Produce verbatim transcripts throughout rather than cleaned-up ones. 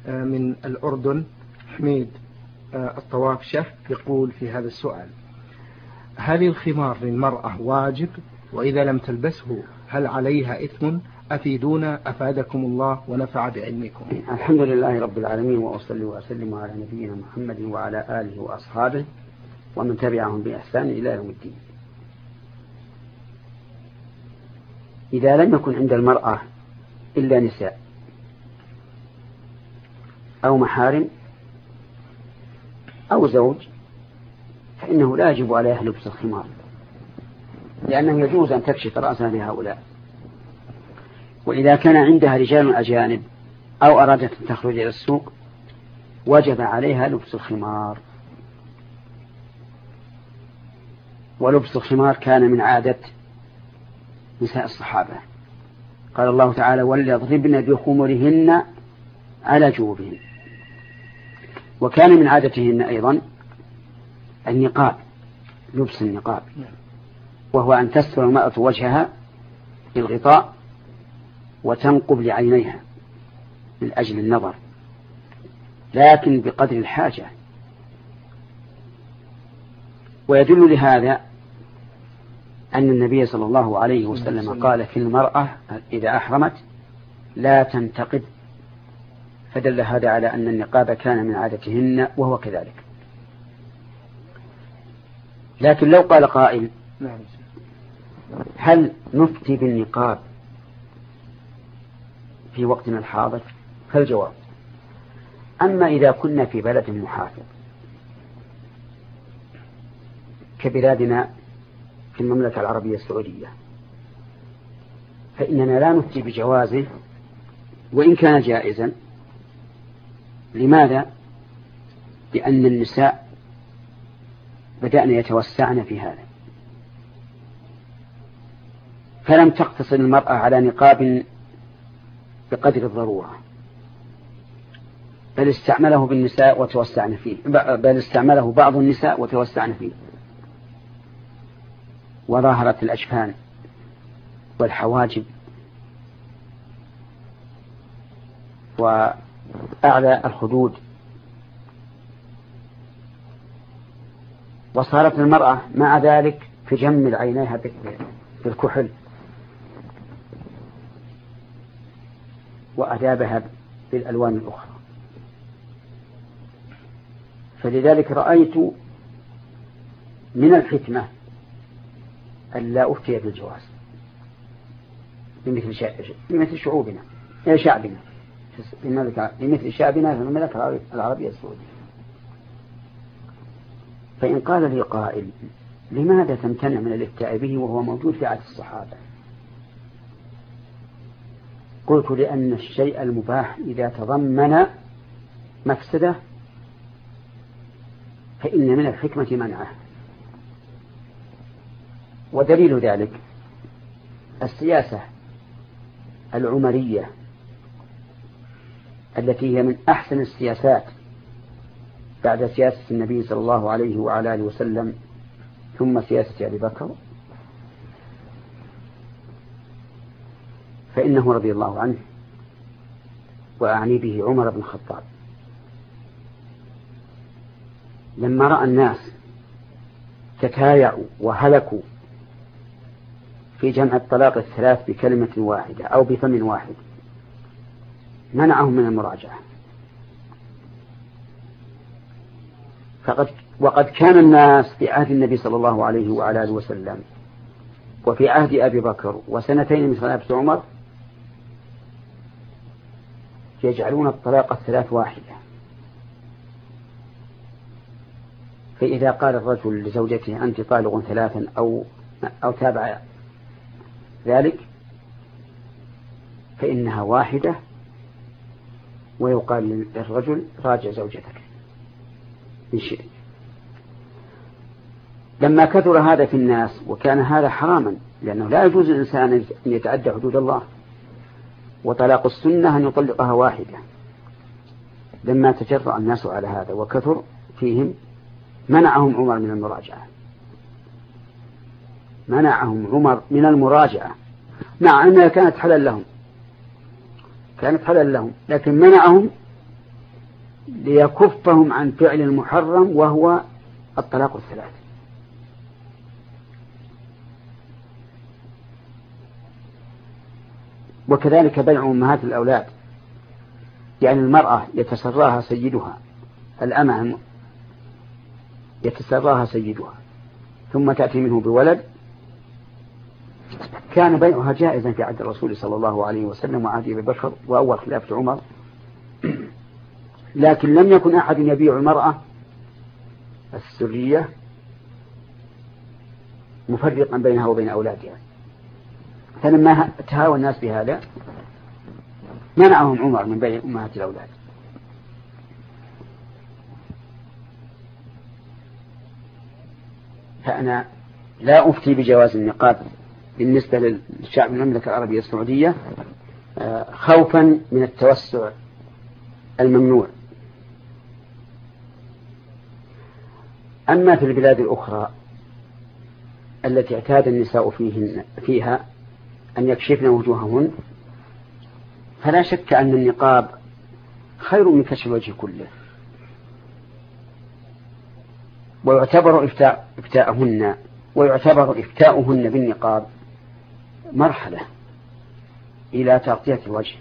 من الأردن حميد الطوافشة يقول في هذا السؤال: هل الخمار للمرأة واجب؟ وإذا لم تلبسه هل عليها إثم؟ أفيدونا أفادكم الله ونفع بعلمكم. الحمد لله رب العالمين، وأصلي وأسلم على نبينا محمد وعلى آله وأصحابه ومن تبعهم بإحسان إلى يوم الدين. إذا لم يكن عند المرأة إلا نساء أو محارم أو زوج فإنه لا يجب عليها لبس الخمار، لأنه يجوز أن تكشف رأسها لهؤلاء. وإذا كان عندها رجال أجانب أو أرادت أن تخرج إلى السوق وجب عليها لبس الخمار. ولبس الخمار كان من عادة نساء الصحابة، قال الله تعالى: وليضربن بخمرهن على جوبهن. وكان من عادتهن أيضا النقاب، لبس النقاب، وهو أن تستر المرأة وجهها بالغطاء وتنقب لعينيها من أجل النظر، لكن بقدر الحاجة. ويدل لهذا أن النبي صلى الله عليه وسلم قال في المرأة إذا أحرمت لا تنتقب، فدل هذا على أن النقاب كان من عادتهن وهو كذلك. لكن لو قال قائل: هل نفتي بالنقاب في وقتنا الحاضر؟ فالجواب: أما إذا كنا في بلد محافظ كبلادنا في المملكة العربية السعودية فإننا لا نفتي بجوازه وإن كان جائزا. لماذا؟ لأن النساء بدأن يتوسعن في هذا، فلم تقتصر المرأة على نقاب بقدر الضرورة، بل استعمله بالنساء وتوسعن فيه، بل استعمله بعض النساء وتوسعن فيه، وظاهرت الأجفان والحواجب وأعلى الخدود، وصارت المرأة مع ذلك تجمل عينيها بالكحل وأدابها بالألوان الأخرى. فلذلك رأيت من الحكمة ألا أفتي بالجواز بمثل بمثل شعوبنا يا شعبنا بمثل شعبنا في المملكة العربية السعودية. فإن قال لي قائل: لماذا تمتنع من الافتاء به وهو موجود في عهد الصحابة؟ قلت: لأن الشيء المباح إذا تضمن مفسدة فإن من الحكمة منعه. ودليل ذلك السياسة العمرية التي هي من أحسن السياسات بعد سياسة النبي صلى الله عليه وعلى آله وسلم ثم سياسة أبي بكر، فإنه رضي الله عنه وأعني به عمر بن الخطاب لما رأى الناس تتايعوا وهلكوا في جمع الطلاق الثلاث بكلمة واحدة أو بفم واحد منعهم من المراجعة. فقد وقد كان الناس في عهد النبي صلى الله عليه وعلى آله وسلم وفي عهد أبي بكر وسنتين من خلافة عمر يجعلون الطلاق الثلاث واحدة. فإذا قال الرجل لزوجته: أنت طالق ثلاثا أو أو تابع ذلك، فإنها واحدة، ويقال للرجل: راجع زوجتك إن شئت. لما كثر هذا في الناس وكان هذا حراما، لأنه لا يجوز الإنسان أن يتعدى حدود الله، وطلاق السنة أن يطلقها واحدة. لما تجرأ الناس على هذا وكثر فيهم منعهم عمر من المراجعة منعهم عمر من المراجعة مع أنها كانت حلال لهم كانت حلال لهم لكن منعهم ليكفهم عن فعل المحرم وهو الطلاق الثلاث. وكذلك بيع أمهات الأولاد، يعني المرأة يتسراها سيدها، الأمة يتسراها سيدها ثم تأتي منه بولد، كان بيعها جائزا في عهد الرسول صلى الله عليه وسلم وعهد أبي بكر وأول خلافة عمر، لكن لم يكن أحد يبيع المرأة السرية مفرقا بينها وبين أولادها. فلما تهاوى الناس بهذا منعهم عمر من بيع أمهات الأولاد. فأنا لا أفتي بجواز النقاب بالنسبة للشعب المملكة العربية السعودية خوفا من التوسع الممنوع. أما في البلاد الأخرى التي اعتاد النساء فيهن فيها أن يكشفن وجوههن، فلا شك أن النقاب خير من كشف الوجه كله، ويعتبر إفتاء إفتاءهن ويعتبر إفتاؤهن بالنقاب مرحلة إلى تغطية الوجه.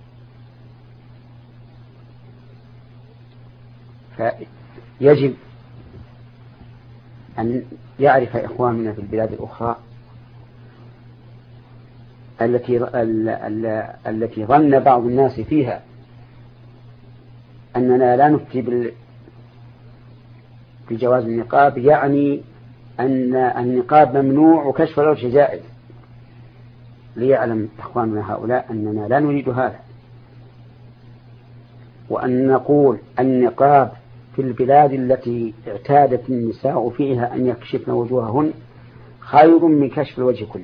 فيجب أن يعرف إخواننا في البلاد الأخرى التي التي ظن بعض الناس فيها أننا لا نفتي بجواز النقاب، يعني أن النقاب ممنوع وكشف الوجه جائز. ليعلم إخواننا هؤلاء أننا لا نريد هذا، وأن نقول النقاب في البلاد التي اعتادت النساء فيها أن يكشفن وجوههن خير من كشف الوجه كله،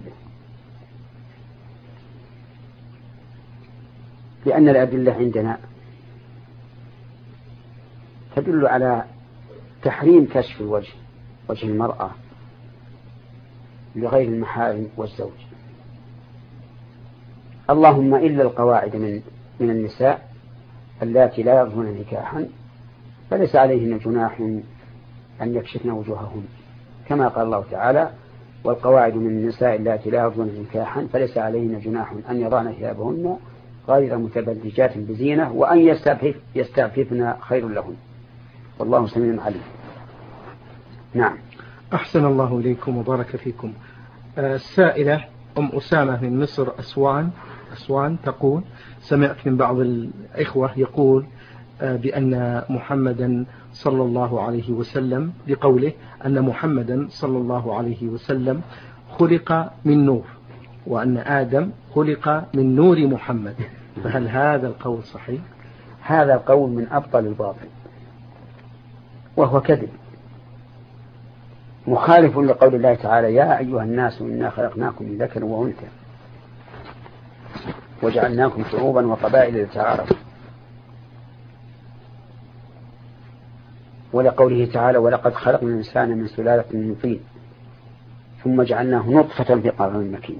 لأن الأدلة عندنا تدل على تحريم كشف الوجه، وجه المرأة لغير المحارم والزوج، اللهم إلا القواعد من من النساء اللاتي لا يرجون نكاحا فليس عليهن جناح أن يكشفن وجوههن، كما قال الله تعالى: والقواعد من النساء اللاتي لا يرجون نكاحا فليس عليهن جناح أن يضعن ثيابهن غير متبرجات بزينة وأن يستعفف يستعففن خير لهن، والله سميع عليم. نعم. أحسن الله إليكم وبارك فيكم. السائلة أم أسامة من مصر أسوان أسوان تقول: سمعت من بعض الإخوة يقول بأن محمدا صلى الله عليه وسلم بقوله أن محمدا صلى الله عليه وسلم خلق من نور، وأن آدم خلق من نور محمد، فهل هذا القول صحيح؟ هذا القول من أبطل الباطل، وهو كذب مخالف لقول الله تعالى: يا أيها الناس إنا خلقناكم من ذكر وأنثى وجعلناكم شعوبا وقبائل لتعارفوا، ولقوله تعالى: ولقد خلقنا الإنسان من سلالة من طين ثم جعلناه نطفة في قرار مكين.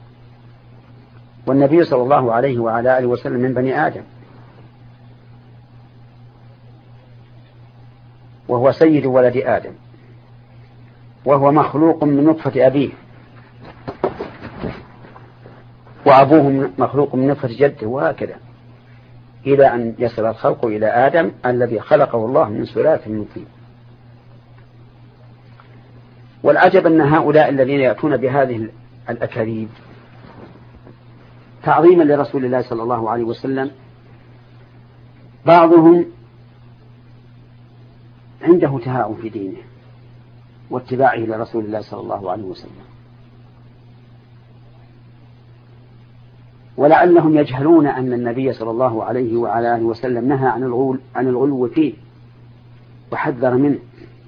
والنبي صلى الله عليه وعلى آله وسلم من بني آدم، وهو سيد ولد آدم، وهو مخلوق من نطفة أبيه، وأبوه مخلوق من نطفة جده، وهكذا إلى أن يصل الخلق إلى آدم الذي خلقه الله من سلالة من طين. والعجب أن هؤلاء الذين يأتون بهذه الأكاذيب تعظيما لرسول الله صلى الله عليه وسلم، بعضهم عنده تهاون في دينه واتباعه لرسول الله صلى الله عليه وسلم، ولعلهم يجهلون أن النبي صلى الله عليه وعلى آله وسلم نهى عن الغلو عن الغلو فيه وحذر منه.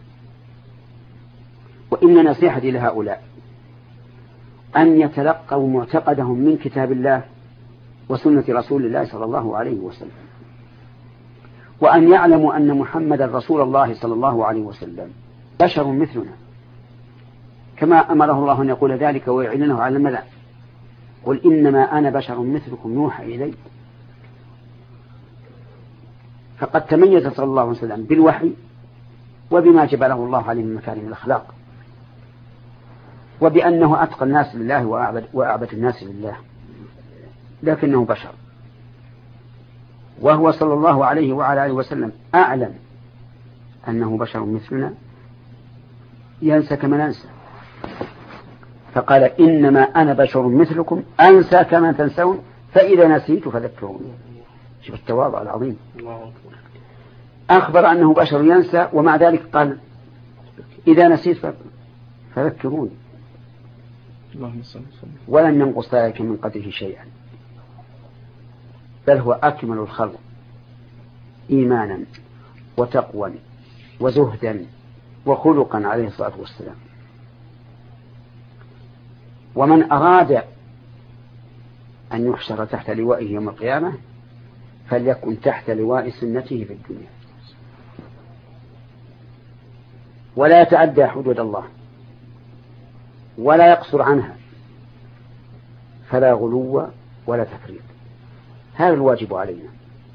وإن نصيحتي لهؤلاء أن يتلقوا معتقدهم من كتاب الله وسنة رسول الله صلى الله عليه وسلم، وأن يعلموا أن محمد رسول الله صلى الله عليه وسلم بشر مثلنا، كما أمره الله أن يقول ذلك ويعلنه على الملأ: قل إنما أنا بشر مثلكم يوحى إلي. فقد تميز صلى الله عليه وسلم بالوحي وبما جبله الله عليه من مكارم الأخلاق، وبأنه أتقى الناس لله وأعبد, وأعبد الناس لله، لكنه بشر، وهو صلى الله عليه وعلى آله وسلم أعلم أنه بشر مثلنا ينسى كما ننسى، فقال إنما أنا بشر مثلكم أنسى كما تنسون فإذا نسيت فذكروني. شوف التواضع العظيم، أخبر أنه بشر ينسى ومع ذلك قال إذا نسيت فذكروني، ولم ينقص ذلك من قدره شيئا، بل هو أكمل الخلق إيمانا وتقوى وزهدا وخلقا عليه الصلاة والسلام. ومن أراد أن يحشر تحت لوائه يوم القيامة فليكن تحت لواء سنته في الدنيا، ولا يتعدى حدود الله ولا يقصر عنها، فلا غلو ولا تفريط. هذا الواجب علينا.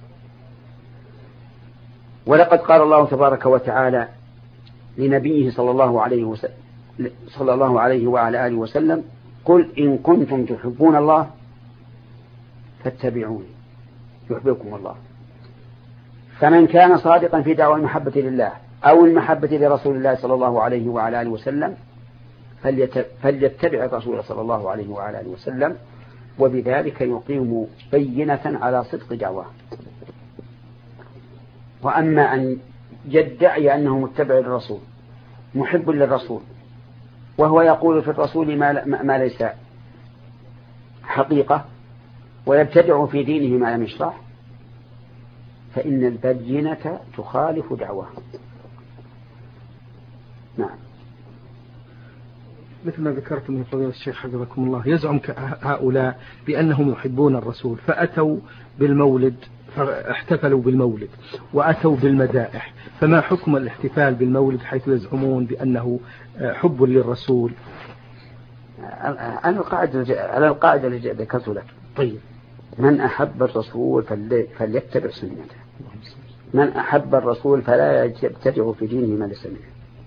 ولقد قال الله تبارك وتعالى لنبيه صلى الله عليه وسلم صلى الله عليه وعلى آله وسلم قل إن كنتم تحبون الله فاتبعوني يحببكم الله. فمن كان صادقا في دعوى المحبة لله أو المحبة لرسول الله صلى الله عليه وعلى آله وسلم فليتبع الرسول صلى الله عليه وعلى آله وسلم، وبذلك يقيم بينة على صدق دعواه. وأما أن يدعي أنه متبع للرسول محب للرسول وهو يقول في الرسول ما, ما ليس حقيقة ويبتدع في دينه ما لم يشرح، فإن البينة تخالف دعواه. نعم. مثل ما ذكرتم من فضيلة الشيخ حفظكم الله، يزعم هؤلاء بأنهم يحبون الرسول فأتوا بالمولد فاحتفلوا بالمولد وأتوا بالمدائح، فما حكم الاحتفال بالمولد حيث يزعمون بأنه حب للرسول؟ على القاعدة على القاعدة اللي ذكرت لك. طيب، من أحب الرسول فليتبع سنته، من أحب الرسول فلا يبتدع في دينه ما ليس منه.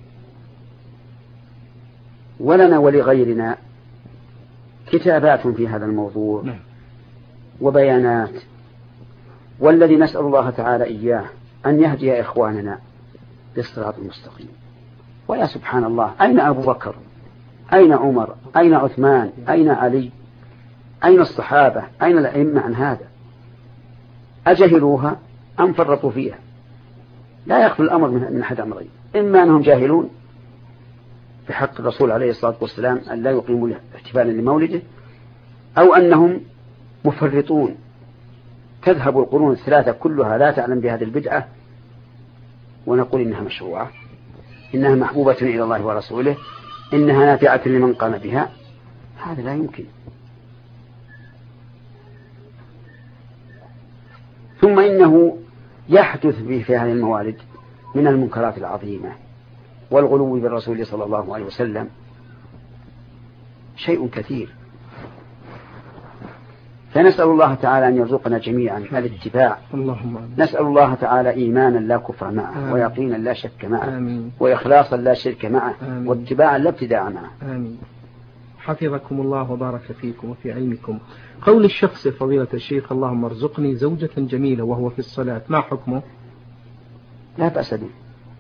ولنا ولغيرنا كتابات في هذا الموضوع وبيانات، والذي نسأل الله تعالى إياه أن يهدي إخواننا للصراط المستقيم. ويا سبحان الله، أين أبو بكر؟ أين عمر؟ أين عثمان؟ أين علي؟ أين الصحابة؟ أين الأئمة عن هذا؟ أجهلوها أم فرطوا فيها؟ لا يخفى الأمر من أحد أمرين، إما أنهم جاهلون بحق الرسول عليه الصلاة والسلام أن لا يقيموا احتفالا لمولده، أو أنهم مفرطون تذهب القرون الثلاثة كلها لا تعلم بهذه البدعة ونقول إنها مشروعة، إنها محبوبة إلى الله ورسوله، إنها نافعة لمن قام بها. هذا لا يمكن. ثم إنه يحدث به في هذه الموالد من المنكرات العظيمة والغلو بالرسول صلى الله عليه وسلم شيء كثير. فنسأل الله تعالى أن يرزقنا جميعا الاتباع. اللهم نسأل الله تعالى إيمانا لا كفر معه، آمين. ويقينا لا شك معه، آمين. وإخلاصا لا شرك معه، آمين. واتباعا لا ابتداع معه. آمين. حفظكم الله وبارك فيكم وفي علمكم. قول الشخص فضيلة الشيخ اللهم ارزقني زوجة جميلة وهو في الصلاة، ما حكمه؟ لا بأس به،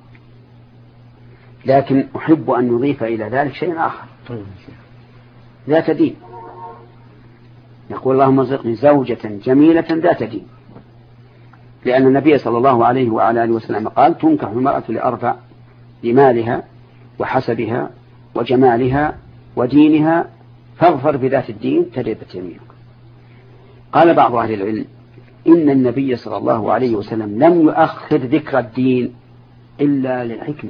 لكن أحب أن نضيف إلى ذلك شيء آخر. طيب. ذات دين. يقول اللهم ارزقني زوجة جميلة ذات دين، لأن النبي صلى الله عليه وعلى آله وسلم قال تنكح المرأة لأربع: لمالها وحسبها وجمالها ودينها، فاظفر بذات الدين تربت يمينك. قال بعض أهل العلم إن النبي صلى الله عليه وسلم لم يؤخر ذكر الدين إلا للحكمة،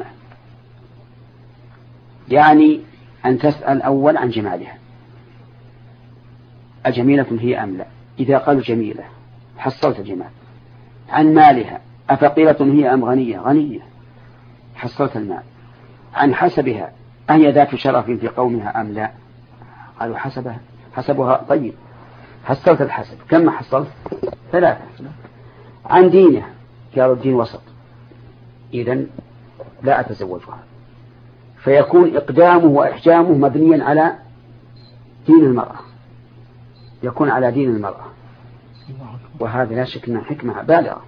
يعني أن تسأل أول عن جمالها، أجميلة هي أم لا؟ إذا قالوا جميلة حصلت جمال. عن مالها، أفقيرة هي أم غنية؟ غنية، حصلت المال. عن حسبها، أهي ذات شرف في قومها أم لا؟ قالوا حسبها حسبها طيب، حصلت الحسب. كم حصلت؟ ثلاثة. عن دينها، قالوا الدين وسط، إذن لا أتزوجها، فيكون إقدامه وإحجامه مبنيا على دين المرأة، يكون على دين المرأة، وهذا لا شك أنها حكمة بالغة.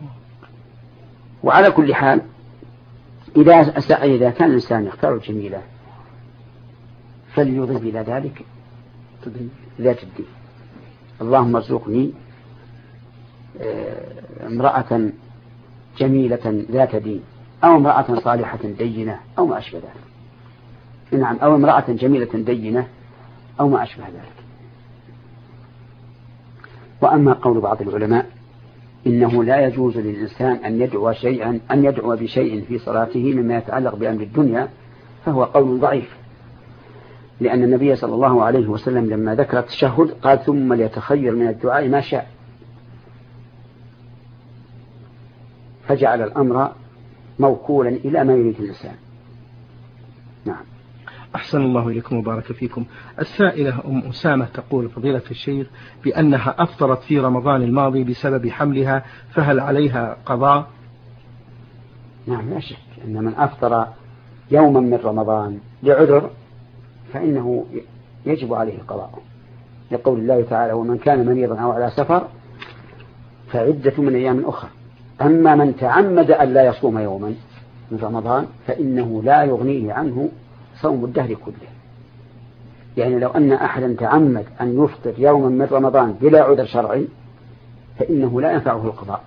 وعلى كل حال إذا إذا كان الإنسان يختار الجميلة فليضيف إلى ذلك ذات الدين. اللهم ارزقني امرأة جميلة ذات دين، أو امرأة صالحة دينة، أو ما أشبه ذلك. نعم، أو امرأة جميلة دينة أو ما أشبه ذلك. وأما قول بعض العلماء إنه لا يجوز للإنسان أن يدعو شيئا أن يدعو بشيء في صلاته مما يتعلق بأمر الدنيا، فهو قول ضعيف، لأن النبي صلى الله عليه وسلم لما ذكر التشهد قال ثم ليتخير من الدعاء ما شاء، فجعل الأمر موكولا إلى ما يريد الإنسان. نعم. أحسن الله إليكم وبارك فيكم. السائلة أم أسامة تقول فضيلة الشيخ بأنها أفطرت في رمضان الماضي بسبب حملها، فهل عليها قضاء؟ نعم، لا شك أن من أفطر يوما من رمضان لعذر فإنه يجب عليه قضاء، لقول الله تعالى ومن كان مريضا أو على سفر فعدة من أيام أخرى. أما من تعمد أن لا يصوم يوما من رمضان فإنه لا يغنيه عنه صوم الدهر كله. يعني لو أن أحدا تعمد أن يفطر يوما من رمضان بلا عذر شرعي فإنه لا ينفعه القضاء،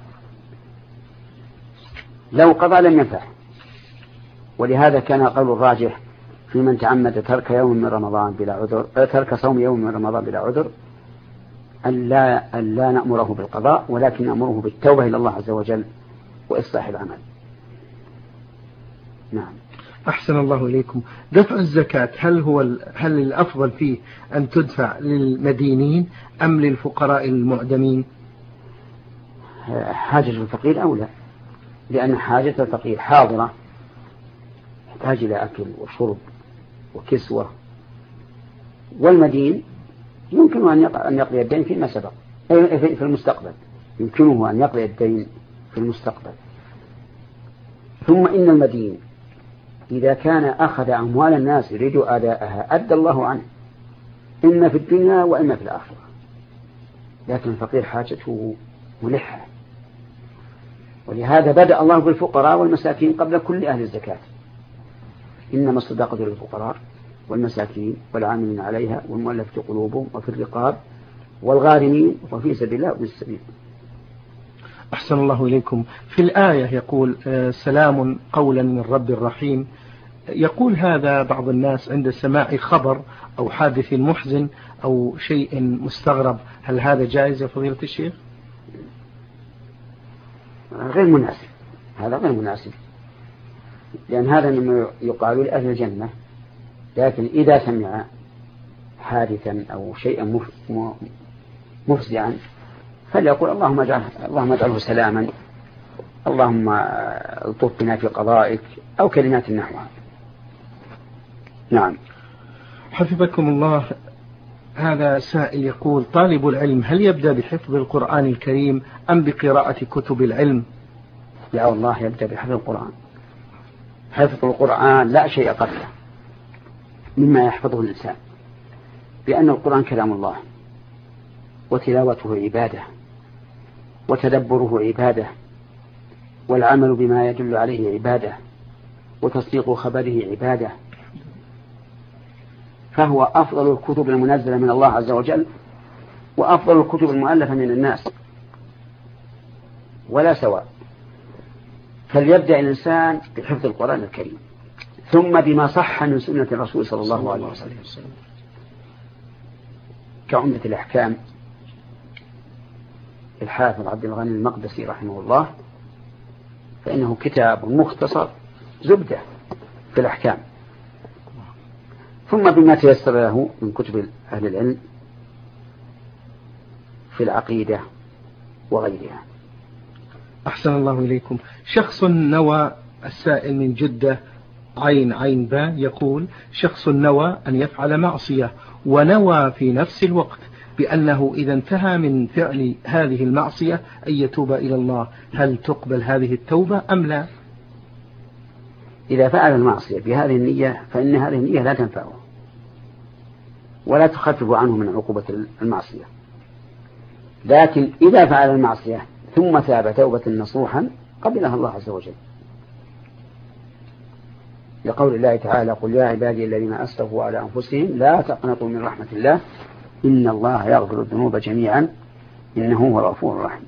لو قضى لم ينفعه. ولهذا كان قول الراجح في من تعمد ترك يوم من رمضان بلا عذر، ترك صوم يوم من رمضان بلا عذر، أن لا, أن لا نأمره بالقضاء، ولكن نأمره بالتوبة إلى الله عز وجل وإصلاح العمل. نعم. أحسن الله إليكم. دفع الزكاة هل هو هل الأفضل فيه أن تدفع للمدينين أم للفقراء المعدمين؟ حاجة الفقير أولى، لأن حاجة الفقير حاضرة، يحتاج إلى أكل وشرب وكسوة، والمدين يمكن أن يقضي الدين فيما سبق في المستقبل، يمكنه أن يقضي الدين في المستقبل. ثم إن المدين إذا كان أخذ أموال الناس يريد أداءها أدى الله عنه إما في الدنيا وإما في الآخرة، لكن الفقير حاجته ملحة، ولهذا بدأ الله بالفقراء والمساكين قبل كل أهل الزكاة. إنما الصدقة للفقراء والمساكين والعاملين عليها والمؤلفة قلوبهم وفي الرقاب والغارمين وفي سبيل الله وفي السبيل. أحسن الله إليكم. في الآية يقول سلام قولا من رب الرحيم، يقول هذا بعض الناس عند سماع خبر أو حادث محزن أو شيء مستغرب، هل هذا جائز يا فضيلة الشيخ؟ غير مناسب، هذا غير مناسب، لأن هذا مما يقال لأهل الجنة. لكن إذا سمع حادثا أو شيئا مفزعا فليقول اللهم اجعله اللهم اجعله سلاما، اللهم الطف بنا في قضائك، أو كلمات نحوها. نعم. حفظكم الله. هذا سائل يقول طالب العلم هل يبدأ بحفظ القرآن الكريم أم بقراءة كتب العلم؟ لا والله، يبدأ بحفظ القرآن. حفظ القرآن لا شيء قبله مما يحفظه الإنسان، بأن القرآن كلام الله، وتلاوته عبادة، وتدبره عبادة، والعمل بما يدل عليه عبادة، وتصديق خبره عبادة، فهو أفضل الكتب المنزلة من الله عز وجل، وأفضل الكتب المؤلفة من الناس، ولا سواء. فليبدأ الإنسان بحفظ القرآن الكريم، ثم بما صح من سنة الرسول صلى الله عليه وسلم كعمدة الأحكام الحافظ عبد الغني المقدسي رحمه الله، فإنه كتاب مختصر زبدة في الأحكام، ثم بما تيسر له من كتب أهل العلم في العقيدة وغيرها. أحسن الله إليكم. شخص نوى، السائل من جدة عين عين با، يقول شخص نوى أن يفعل معصية ونوى في نفس الوقت بأنه إذا انتهى من فعل هذه المعصية أن يتوب إلى الله، هل تقبل هذه التوبة أم لا؟ إذا فعل المعصية بهذه النية فإن هذه النية لا تنفعه ولا تخفف عنه من عقوبة المعصية. لكن إذا فعل المعصية ثم تاب توبة نصوحا قبلها الله عز وجل، لقول الله تعالى: قل يا عبادي الذين أسرفوا على أنفسهم لا تقنطوا من رحمة الله إن الله يغفر الذنوب جميعا إنه هو الغفور الرحيم.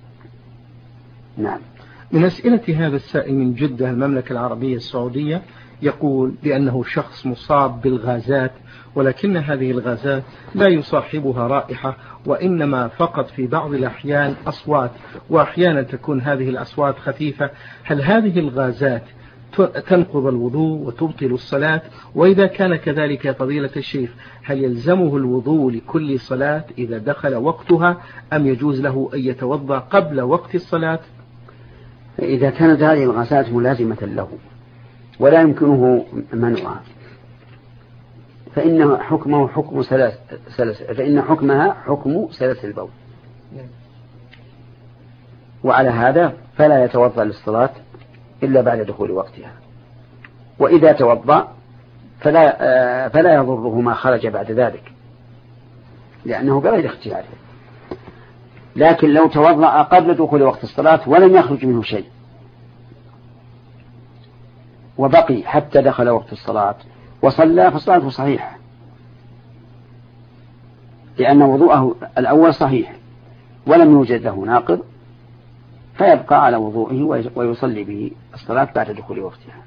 نعم. من أسئلة هذا السائل من جدة المملكة العربية السعودية يقول بأنه شخص مصاب بالغازات، ولكن هذه الغازات لا يصاحبها رائحة وإنما فقط في بعض الأحيان أصوات، وأحيانا تكون هذه الأصوات خفيفة. هل هذه الغازات تنقض الوضوء وتبطل الصلاة؟ وإذا كان كذلك يا فضيلة الشيخ هل يلزمه الوضوء لكل صلاة إذا دخل وقتها أم يجوز له أن يتوضأ قبل وقت الصلاة؟ إذا كانت هذه الغازات ملازمة له ولا يمكنه منعها فإن حكمه حكم سلس سلس فإن حكمها حكم سلس البول، وعلى هذا فلا يتوضأ للصلاة إلا بعد دخول وقتها. وإذا توضأ فلا فلا يضره ما خرج بعد ذلك لأنه بغير اختياره. لكن لو توضأ قبل دخول وقت الصلاة ولم يخرج منه شيء وبقي حتى دخل وقت الصلاة وصلى فصلاته صحيحة، لأن وضوءه الأول صحيح ولم يوجد له ناقض، فيبقى على وضوءه ويصلي به الصلاة بعد دخول وقتها.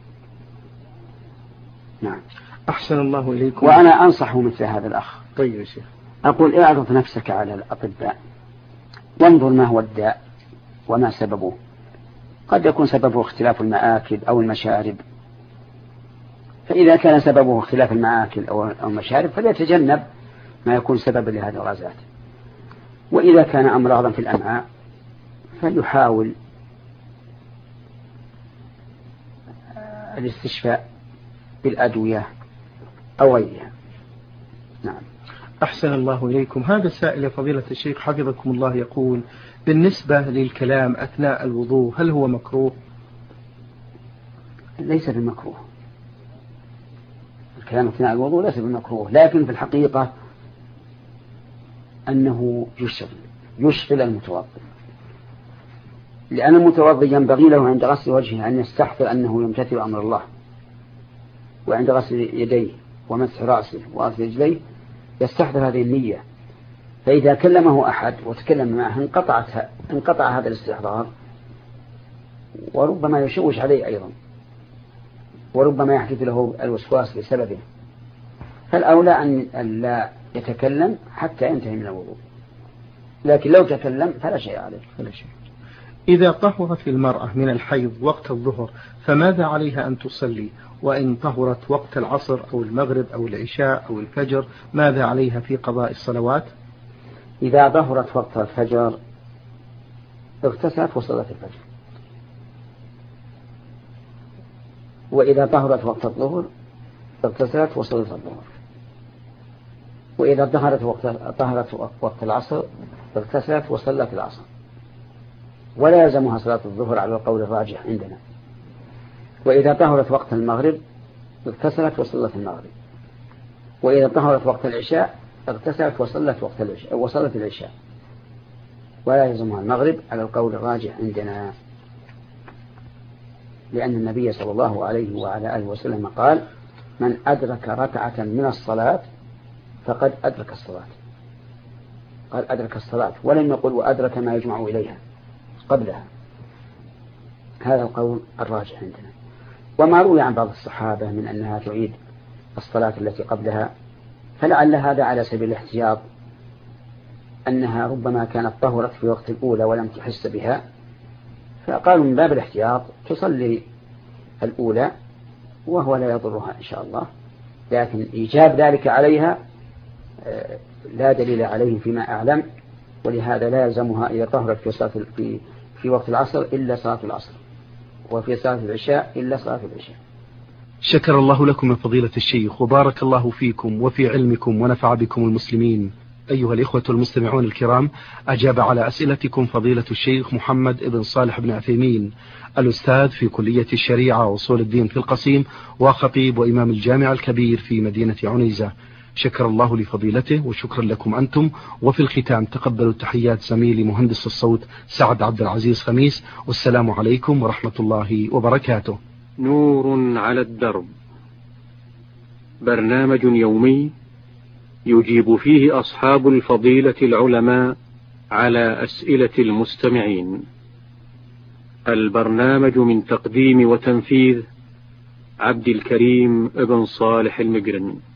نعم. أحسن الله إليكم. وأنا أنصح مثل هذا الأخ. طيب يا شيخ. أقول اعرض نفسك على الأطباء وانظر ما هو الداء وما سببه. قد يكون سببه اختلاف المآكل أو المشارب، فإذا كان سببه اختلاف المآكل أو المشارب فليتجنب ما يكون سببا لهذه الغازات. وإذا كان أمراضا في الأمعاء فليحاول الاستشفاء بالأدوية أو غيرها. نعم. أحسن الله إليكم. هذا السائل فضيلة الشيخ حفظكم الله يقول بالنسبة للكلام أثناء الوضوء هل هو مكروه؟ ليس بمكروه، الكلام أثناء الوضوء ليس بمكروه، لكن في الحقيقة أنه يشغل يشغل المتوضئ، لأن المتوضئ ينبغي له عند غسل وجهه أن يستحضر أنه يمتثل أمر الله، وعند غسل يديه ومسح رأسه وغسل رجليه يستحضر هذه النية. فإذا كلمه أحد وتكلم معه انقطعت انقطع هذا الاستحضار، وربما يشوش عليه أيضا، وربما يحدث له الوسواس بسببه. فالأولى أن لا يتكلم حتى ينتهي من الوضوء، لكن لو تكلم فلا شيء عليه. فلا شيء. إذا طهرت المرأة من الحيض وقت الظهر فماذا عليها أن تصلي؟ وإن طهرت وقت العصر أو المغرب أو العشاء أو الفجر ماذا عليها في قضاء الصلوات؟ إذا ظهرت وقت الفجر اغتسلت وصلت الفجر، وإذا طهرت وقت الظهر اغتسلت وصلت الظهر، وإذا ظهرت وقت طهرت وقت العصر اغتسلت وصلت العصر، ولا يلزمها صلاة الظهر على القول الراجح عندنا. وإذا طهرت وقت المغرب اغتسلت وصلت المغرب، وإذا طهرت وقت العشاء اغتسلت وصلت وقت العشاء وصلت العشاء، ولا يلزمها المغرب على القول الراجح عندنا، لأن النبي صلى الله عليه وعلى آله وسلم قال: من أدرك ركعة من الصلاة فقد أدرك الصلاة. قال أدرك الصلاة، ولم يقل وأدرك ما يجمع إليها قبلها. هذا القول الراجح عندنا. وما روي عن بعض الصحابة من أنها تعيد الصلاة التي قبلها فلعل هذا على سبيل الاحتياط، أنها ربما كانت طهرت في وقت الأولى ولم تحس بها، فقالوا من باب الاحتياط تصلي الأولى وهو لا يضرها إن شاء الله. لكن إيجاب ذلك عليها لا دليل عليه فيما أعلم، ولهذا لا يلزمها إذا طهرت في صلاة في في وقت العصر إلا صلاة العصر، وفي صلاة العشاء إلا صلاة العشاء. شكر الله لكم يا فضيلة الشيخ، وبارك الله فيكم وفي علمكم ونفع بكم المسلمين. أيها الإخوة المستمعون الكرام، أجاب على أسئلتكم فضيلة الشيخ محمد بن صالح بن عثيمين، الأستاذ في كلية الشريعة وأصول الدين في القصيم، وخطيب وإمام الجامع الكبير في مدينة عنيزة. شكر الله لفضيلته وشكرا لكم أنتم. وفي الختام تقبلوا تحيات زميلي مهندس الصوت سعد عبد العزيز خميس، والسلام عليكم ورحمة الله وبركاته. نور على الدرب، برنامج يومي يجيب فيه أصحاب الفضيلة العلماء على أسئلة المستمعين. البرنامج من تقديم وتنفيذ عبد الكريم بن صالح المقرن.